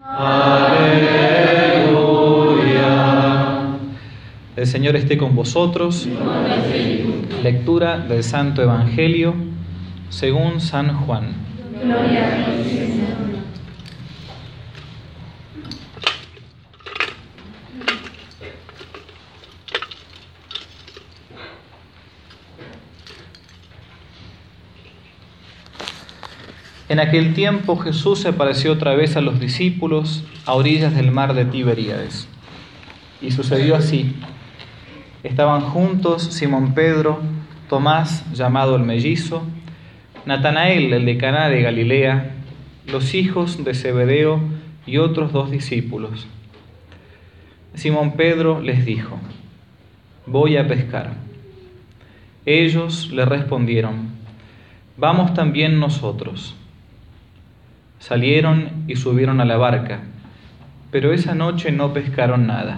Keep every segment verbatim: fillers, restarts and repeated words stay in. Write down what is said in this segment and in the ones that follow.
Aleluya. El Señor esté con vosotros. Lectura del Santo Evangelio según San Juan. Gloria a ti, Señor. En aquel tiempo Jesús se apareció otra vez a los discípulos a orillas del mar de Tiberíades. Y sucedió así. Estaban juntos Simón Pedro, Tomás, llamado el mellizo, Natanael, el de Caná de Galilea, los hijos de Zebedeo y otros dos discípulos. Simón Pedro les dijo: «Voy a pescar». Ellos le respondieron: «Vamos también nosotros». Salieron y subieron a la barca, pero esa noche no pescaron nada.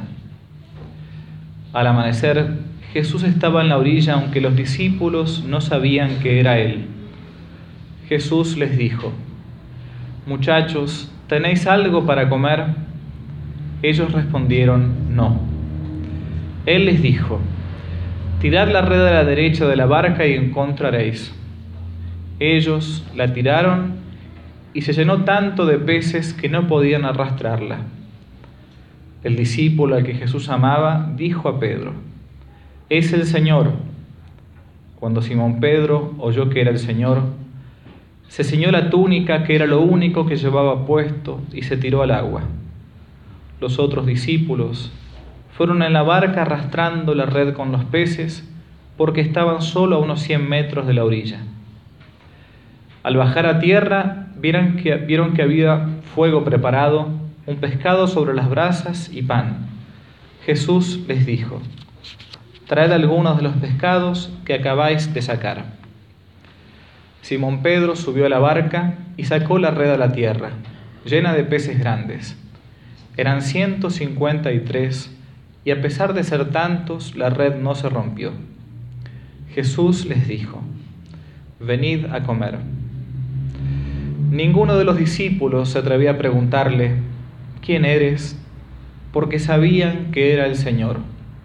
Al amanecer, Jesús estaba en la orilla, aunque los discípulos no sabían que era Él. Jesús les dijo: «Muchachos, ¿tenéis algo para comer?». Ellos respondieron: «No». Él les dijo: «Tirad la red a la derecha de la barca y encontraréis». Ellos la tiraron y se llenó tanto de peces que no podían arrastrarla. El discípulo al que Jesús amaba dijo a Pedro: «Es el Señor». Cuando Simón Pedro oyó que era el Señor, se ciñó la túnica, que era lo único que llevaba puesto, y se tiró al agua. Los otros discípulos fueron en la barca arrastrando la red con los peces, porque estaban solo a unos cien metros de la orilla. Al bajar a tierra, vieron que, vieron que había fuego preparado, un pescado sobre las brasas y pan. Jesús les dijo: «Traed algunos de los pescados que acabáis de sacar». Simón Pedro subió a la barca y sacó la red a la tierra, llena de peces grandes. Eran ciento cincuenta y tres, y a pesar de ser tantos, la red no se rompió. Jesús les dijo: «Venid a comer». Ninguno de los discípulos se atrevía a preguntarle: «¿Quién eres?», porque sabían que era el Señor.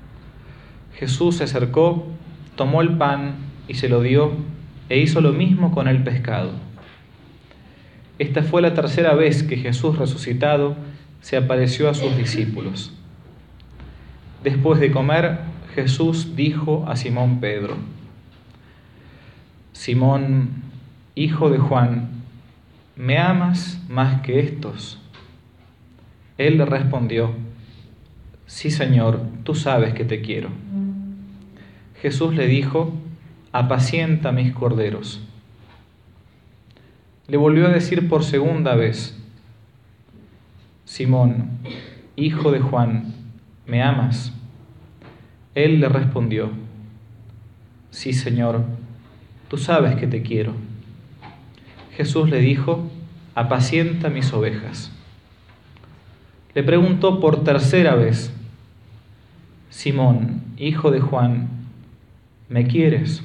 Jesús se acercó, tomó el pan y se lo dio, e hizo lo mismo con el pescado. Esta fue la tercera vez que Jesús resucitado se apareció a sus discípulos. Después de comer, Jesús dijo a Simón Pedro: «Simón, hijo de Juan, ¿me amas más que estos?». Él le respondió: «Sí, Señor, tú sabes que te quiero». Jesús le dijo: «Apacienta mis corderos». Le volvió a decir por segunda vez: «Simón, hijo de Juan, ¿me amas?». Él le respondió: «Sí, Señor, tú sabes que te quiero». Jesús le dijo: «Apacienta mis ovejas». Le preguntó por tercera vez: «Simón, hijo de Juan, ¿me quieres?».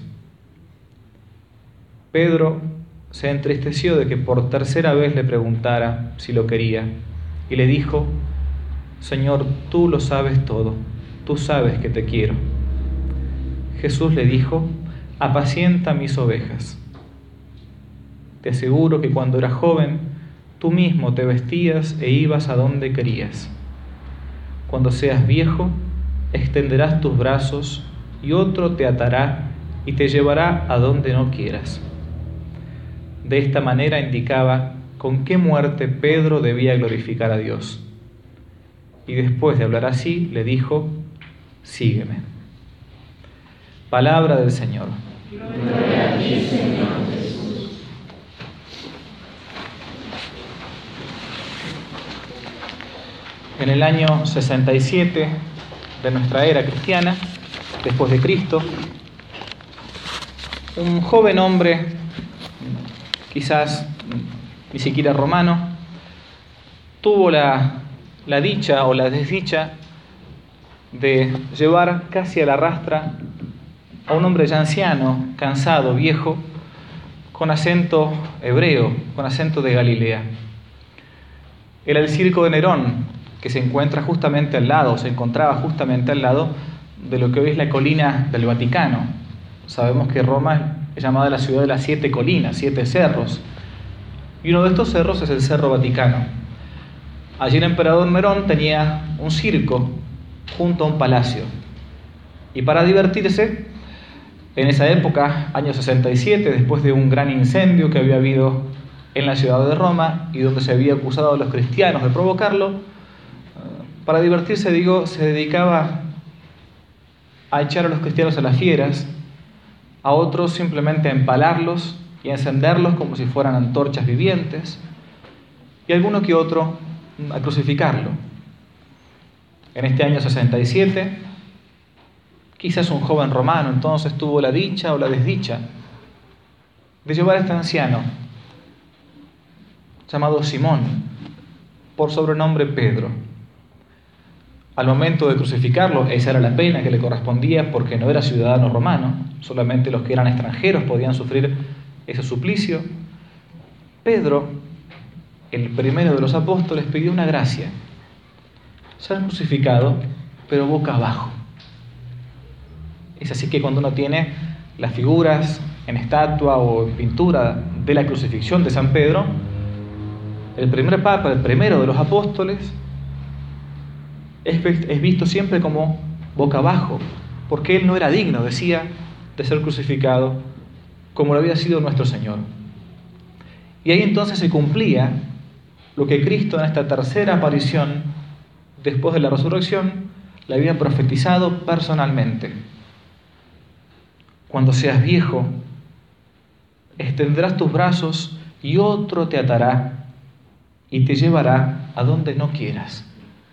Pedro se entristeció de que por tercera vez le preguntara si lo quería, y le dijo: «Señor, tú lo sabes todo, tú sabes que te quiero». Jesús le dijo: «Apacienta mis ovejas». Te aseguro que cuando eras joven, tú mismo te vestías e ibas a donde querías. Cuando seas viejo, extenderás tus brazos y otro te atará y te llevará a donde no quieras». De esta manera indicaba con qué muerte Pedro debía glorificar a Dios. Y después de hablar así, le dijo: «Sígueme». Palabra del Señor. Gloria a ti, Señor Jesús. En el año sesenta y siete de nuestra era cristiana, después de Cristo, un joven hombre, quizás ni siquiera romano, tuvo la, la dicha o la desdicha de llevar casi a la rastra a un hombre ya anciano, cansado, viejo, con acento hebreo, con acento de Galilea. era el circo de Nerón, que se encuentra justamente al lado, se encontraba justamente al lado de lo que hoy es la colina del Vaticano. Sabemos que Roma es llamada la ciudad de las siete colinas, siete cerros, y uno de estos cerros es el Cerro Vaticano. Allí el emperador Nerón tenía un circo junto a un palacio, y para divertirse, en esa época, año sesenta y siete, después de un gran incendio que había habido en la ciudad de Roma y donde se había acusado a los cristianos de provocarlo, para divertirse, digo, se dedicaba a echar a los cristianos a las fieras, a otros simplemente a empalarlos y a encenderlos como si fueran antorchas vivientes, y alguno que otro a crucificarlo. En este año sesenta y siete, quizás un joven romano entonces tuvo la dicha o la desdicha de llevar a este anciano, llamado Simón, por sobrenombre Pedro. Al momento de crucificarlo, esa era la pena que le correspondía porque no era ciudadano romano, solamente los que eran extranjeros podían sufrir ese suplicio. Pedro, el primero de los apóstoles, pidió una gracia: ser crucificado, pero boca abajo. Es así que cuando uno tiene las figuras en estatua o en pintura de la crucifixión de San Pedro, el primer papa, el primero de los apóstoles, es visto siempre como boca abajo, porque él no era digno, decía, de ser crucificado como lo había sido nuestro Señor. Y ahí entonces se cumplía lo que Cristo en esta tercera aparición, después de la resurrección, le había profetizado personalmente. Cuando seas viejo, extenderás tus brazos y otro te atará y te llevará a donde no quieras.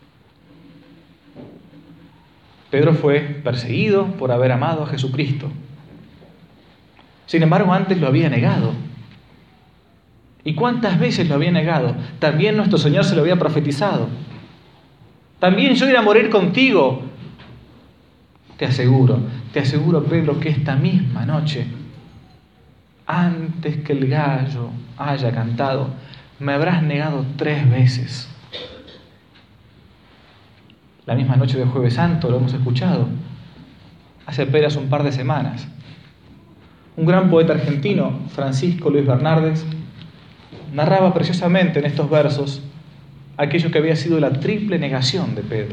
Pedro fue perseguido por haber amado a Jesucristo. Sin embargo, antes lo había negado. ¿Y cuántas veces lo había negado? También nuestro Señor se lo había profetizado. También yo iré a morir contigo. Te aseguro, te aseguro, Pedro, que esta misma noche, antes que el gallo haya cantado, me habrás negado tres veces. La misma noche de Jueves Santo, lo hemos escuchado, hace apenas un par de semanas. Un gran poeta argentino, Francisco Luis Bernardes, narraba preciosamente en estos versos aquello que había sido la triple negación de Pedro.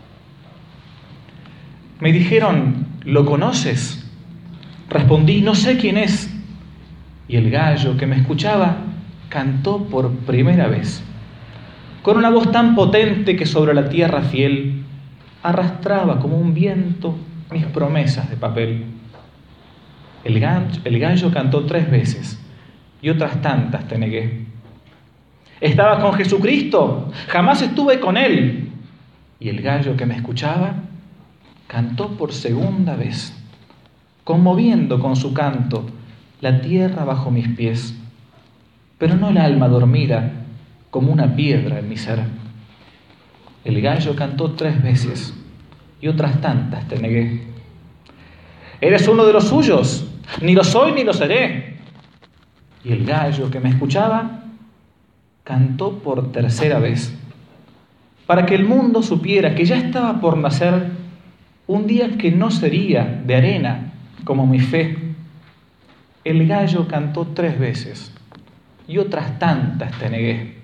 Me dijeron, ¿lo conoces? Respondí, no sé quién es. Y el gallo que me escuchaba cantó por primera vez, con una voz tan potente que sobre la tierra fiel arrastraba como un viento mis promesas de papel. El gallo, el gallo cantó tres veces y otras tantas te negué. Estaba con Jesucristo, jamás estuve con Él. Y el gallo que me escuchaba cantó por segunda vez, conmoviendo con su canto la tierra bajo mis pies, pero no el alma dormida como una piedra en mi ser. El gallo cantó tres veces y otras tantas te negué. Eres uno de los suyos, ni lo soy ni lo seré. Y el gallo que me escuchaba cantó por tercera vez, para que el mundo supiera que ya estaba por nacer un día que no sería de arena como mi fe. El gallo cantó tres veces y otras tantas te negué.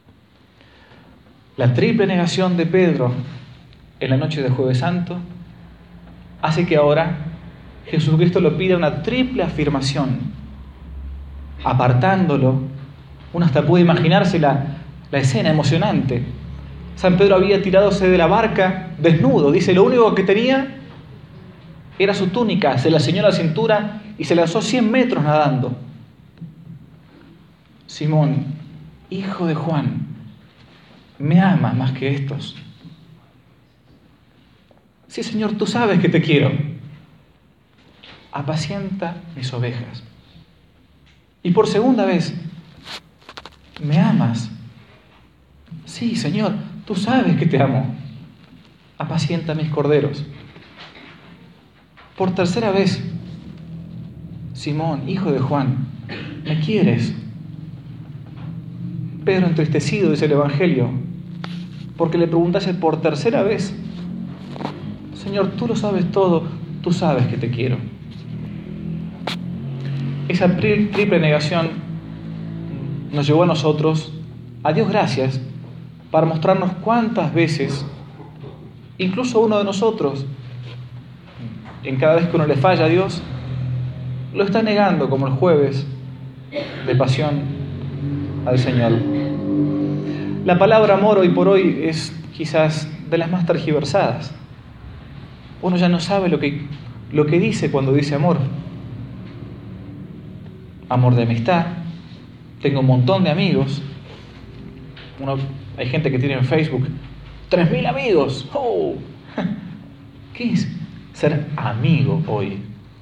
La triple negación de Pedro en la noche de Jueves Santo hace que ahora Jesucristo le pida una triple afirmación, apartándolo. Uno hasta puede imaginarse la, la escena emocionante. San Pedro había tiradose de la barca desnudo, dice, lo único que tenía era su túnica, se la ceñó a la cintura y se lanzó cien metros nadando. Simón, hijo de Juan, ¿me amas más que estos? Sí, Señor, tú sabes que te quiero. Apacienta mis ovejas. Y por segunda vez, ¿me amas? Sí, Señor, tú sabes que te amo. Apacienta mis corderos. Por tercera vez, Simón, hijo de Juan, ¿me quieres? Pedro, entristecido, dice el Evangelio, porque le preguntase por tercera vez: Señor, tú lo sabes todo, tú sabes que te quiero. Esa triple negación nos llevó a nosotros, a Dios gracias, para mostrarnos cuántas veces, incluso uno de nosotros, en cada vez que uno le falla a Dios, lo está negando, como el jueves de pasión al Señor. La palabra amor hoy por hoy es quizás de las más tergiversadas. Uno ya no sabe lo que, lo que dice cuando dice amor. Amor de amistad. Tengo un montón de amigos. Uno, hay gente que tiene en Facebook tres mil amigos. ¡Oh! ¿Qué es ser amigo hoy?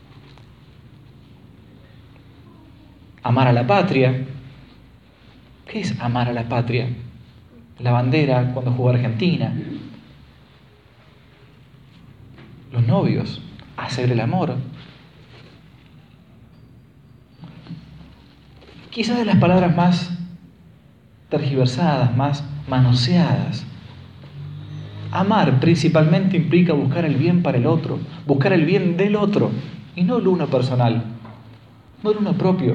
Amar a la patria. ¿Qué es amar a la patria? La bandera cuando jugó Argentina. Los novios. Hacer el amor. Quizás de las palabras más tergiversadas, más manoseadas. Amar principalmente implica buscar el bien para el otro, buscar el bien del otro, y no el uno personal, no el uno propio.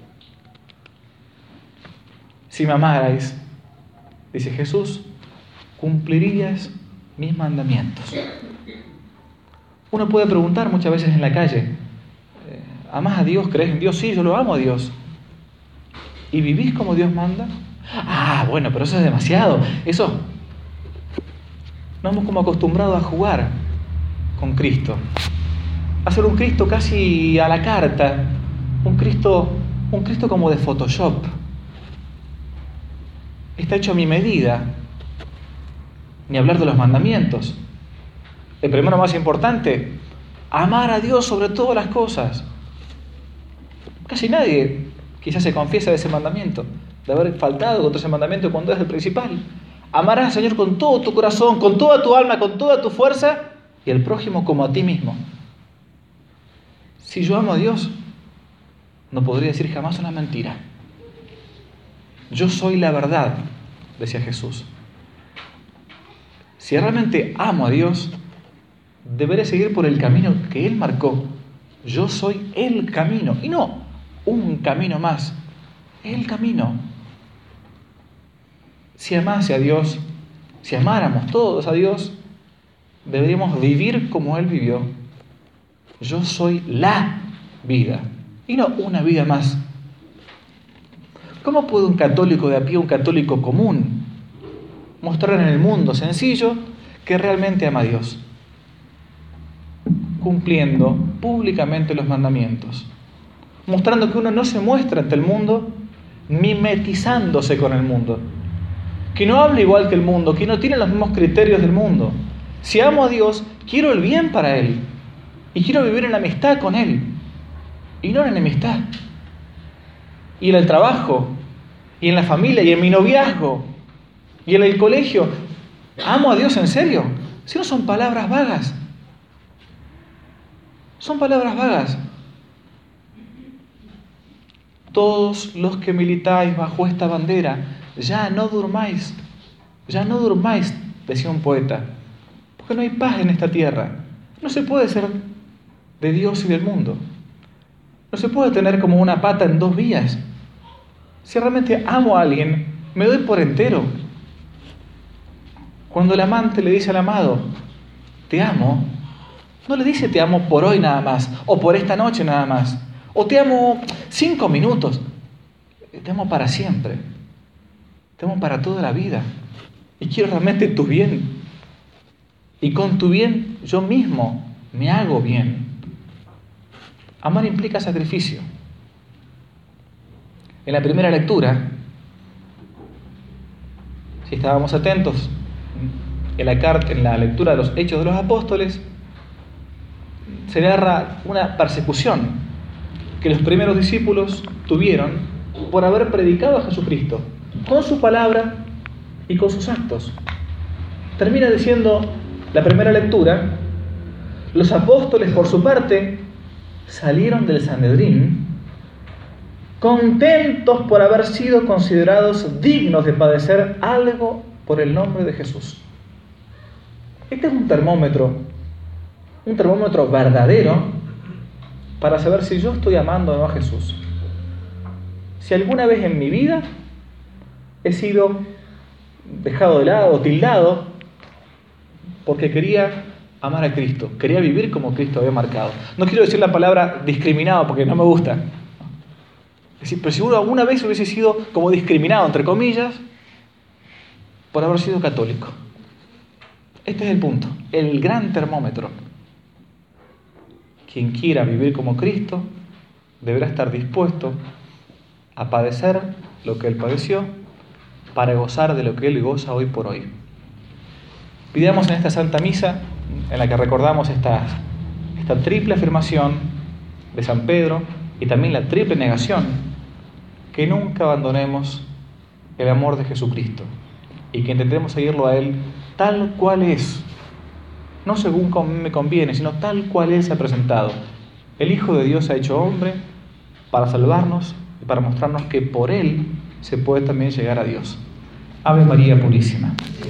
Si me amarais, dice Jesús, cumplirías mis mandamientos. Uno puede preguntar muchas veces en la calle: ¿amás a Dios? ¿Crees en Dios? Sí, yo lo amo a Dios. ¿Y vivís como Dios manda? Ah, bueno, pero eso es demasiado. Eso, nos hemos como acostumbrado a jugar con Cristo, a hacer un Cristo casi a la carta, un Cristo, un Cristo como de Photoshop. Está hecho a mi medida. Ni hablar de los mandamientos. El primero más importante: amar a Dios sobre todas las cosas. Casi nadie quizás se confiesa de ese mandamiento, de haber faltado contra ese mandamiento cuando es el principal. Amarás al Señor con todo tu corazón, con toda tu alma, con toda tu fuerza, y al prójimo como a ti mismo. Si yo amo a Dios, no podría decir jamás una mentira. Yo soy la verdad, decía Jesús. Si realmente amo a Dios, deberé seguir por el camino que Él marcó. Yo soy el camino, y no un camino más, el camino. Si amase a Dios, si amáramos todos a Dios, deberíamos vivir como Él vivió. Yo soy la vida, y no una vida más. ¿Cómo puede un católico de a pie, un católico común, mostrar en el mundo sencillo que realmente ama a Dios? Cumpliendo públicamente los mandamientos, mostrando que uno no se muestra ante el mundo mimetizándose con el mundo, que no habla igual que el mundo, que no tiene los mismos criterios del mundo. Si amo a Dios, quiero el bien para Él y quiero vivir en amistad con Él y no en enemistad. Y en el trabajo, y en la familia, y en mi noviazgo, y en el colegio, amo a Dios en serio. Si no, son palabras vagas. Son palabras vagas. Todos los que militáis bajo esta bandera, ya no durmáis, ya no durmáis, decía un poeta, porque no hay paz en esta tierra. No se puede ser de Dios y del mundo. No se puede tener como una pata en dos vías. Si realmente amo a alguien, me doy por entero. Cuando el amante le dice al amado, te amo, no le dice te amo por hoy nada más, o por esta noche nada más, o te amo cinco minutos. Te amo para siempre. Te amo para toda la vida. Y quiero realmente tu bien. Y con tu bien yo mismo me hago bien. Amar implica sacrificio. En la primera lectura, si estábamos atentos, en la, carta, en la lectura de los Hechos de los Apóstoles, se narra una persecución que los primeros discípulos tuvieron por haber predicado a Jesucristo, con su palabra y con sus actos. Termina diciendo la primera lectura: los apóstoles, por su parte, salieron del Sanedrín contentos por haber sido considerados dignos de padecer algo por el nombre de Jesús. Este es un termómetro, un termómetro verdadero para saber si yo estoy amando o no a Jesús. Si alguna vez en mi vida he sido dejado de lado o tildado porque quería amar a Cristo, quería vivir como Cristo había marcado. No quiero decir la palabra discriminado porque no me gusta. Es decir, pero si uno alguna vez hubiese sido como discriminado, entre comillas, por haber sido católico. Este es el punto, el gran termómetro. Quien quiera vivir como Cristo deberá estar dispuesto a padecer lo que Él padeció para gozar de lo que Él goza hoy por hoy. Pidamos en esta Santa Misa, en la que recordamos esta, esta triple afirmación de San Pedro y también la triple negación, que nunca abandonemos el amor de Jesucristo y que intentemos seguirlo a Él tal cual es, no según me conviene, sino tal cual Él se ha presentado. El Hijo de Dios se ha hecho hombre para salvarnos y para mostrarnos que por Él se puede también llegar a Dios. Ave María Purísima.